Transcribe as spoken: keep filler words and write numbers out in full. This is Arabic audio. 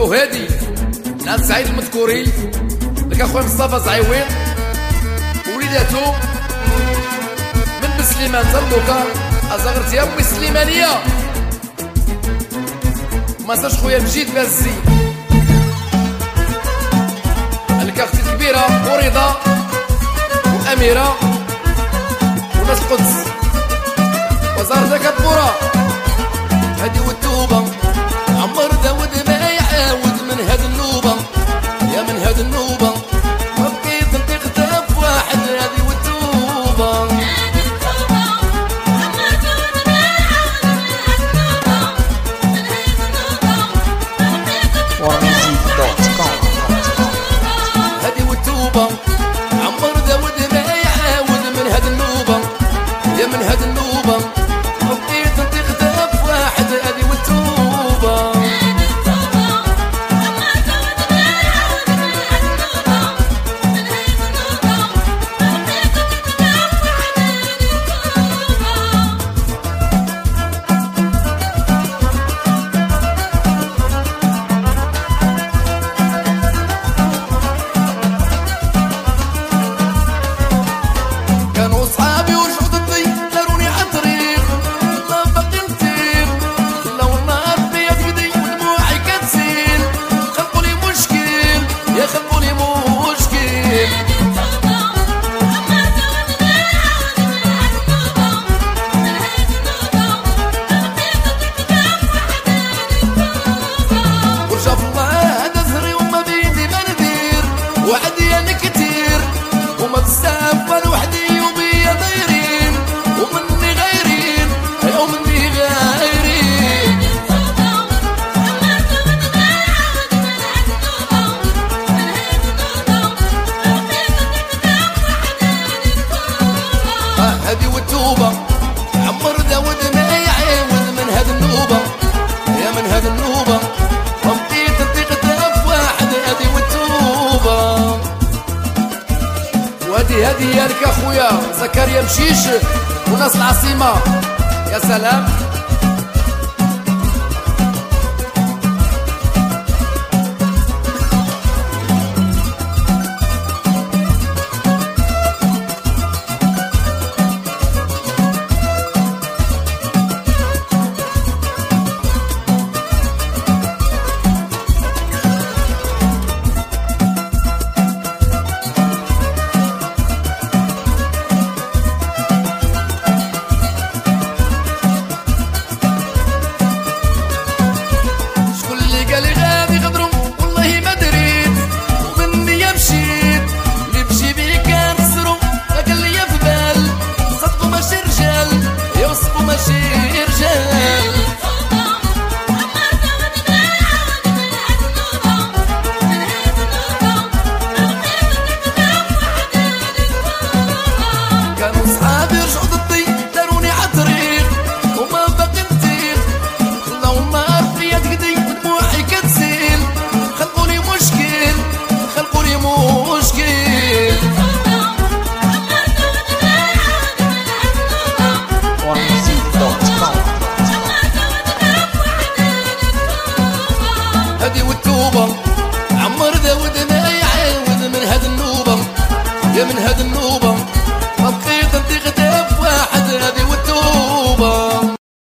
نقولوا هادي ناس سعيد المذكوري لك اخويا مصطفى زعيوين وليداتو من بسليمان تلوكا ازغرت يا امي سليمانيه ما نساش خويا مجيد بازي لك اختي الكبيره ورضا واميره وناس القدس وزاره كبوره هادي والتوبه عمر داود ما يعاود من هاد النوبه يا من هاد النوبه وبقيت نطيق تاف واحد هادي والتوبه هادي والتوبه عمر داود ما يعاود من هاد النوبه يا من هاد النوبه وبقيت نطيق تاف واحد هادي والتوبه هادي والتوبة عمر داود ما يعاود من هاد النوبة يا من هاد النوبة وبقيت نطيق تاف واحد هادي والتوبة وهادي هادي يالك اخويا زكريا مشيش وناس العاصمة يا سلام هادي والتوبة عمر داود ما يعاود من هاد النوبة يا من هاد النوبة